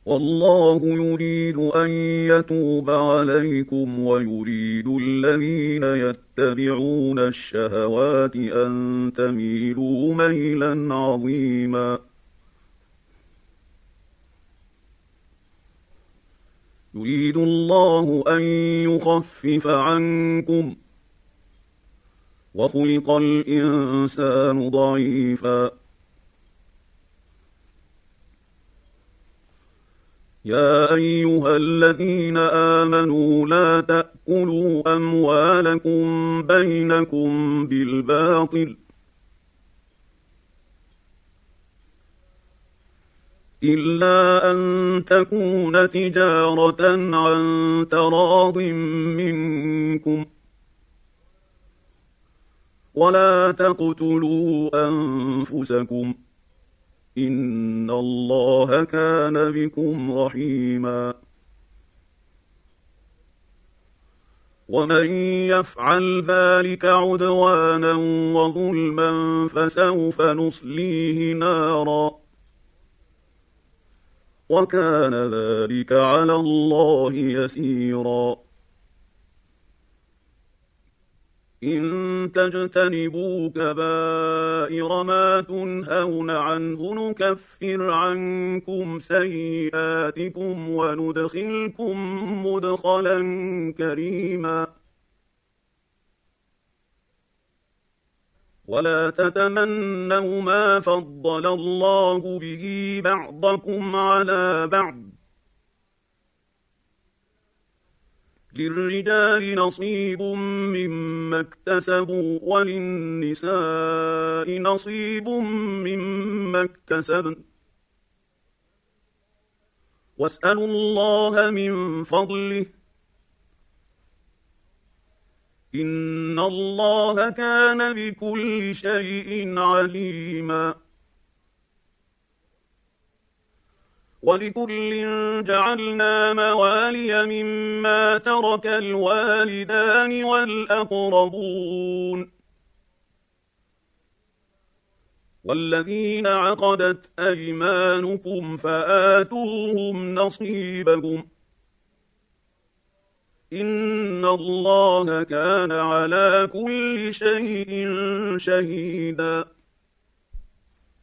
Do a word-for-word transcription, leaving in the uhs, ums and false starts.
والله يريد أن يتوب عليكم ويريد الذين يتبعون الشهوات أن تميلوا ميلا عظيما. يريد الله أن يخفف عنكم وخلق الإنسان ضعيفا. يا أيها الذين آمنوا لا تأكلوا أموالكم بينكم بالباطل إلا أن تكون تجارة عن تراض منكم ولا تقتلوا أنفسكم إن الله كان بكم رحيما. ومن يفعل ذلك عدوانا وظلما فسوف نصليه نارا وكان ذلك على الله يسيرا. إن تجتنبوا كبائر ما تنهون عنه نكفر عنكم سيئاتكم وندخلكم مدخلا كريما. ولا تتمنوا ما فضل الله به بعضكم على بعض للرجال نصيب مما اكتسبوا وللنساء نصيب مما اكتسبن واسألوا الله من فضله إن الله كان بكل شيء عليما. ولكل جعلنا موالي مما ترك الوالدان والأقربون والذين عقدت أيمانكم فآتوهم نصيبهم إن الله كان على كل شيء شهيدا.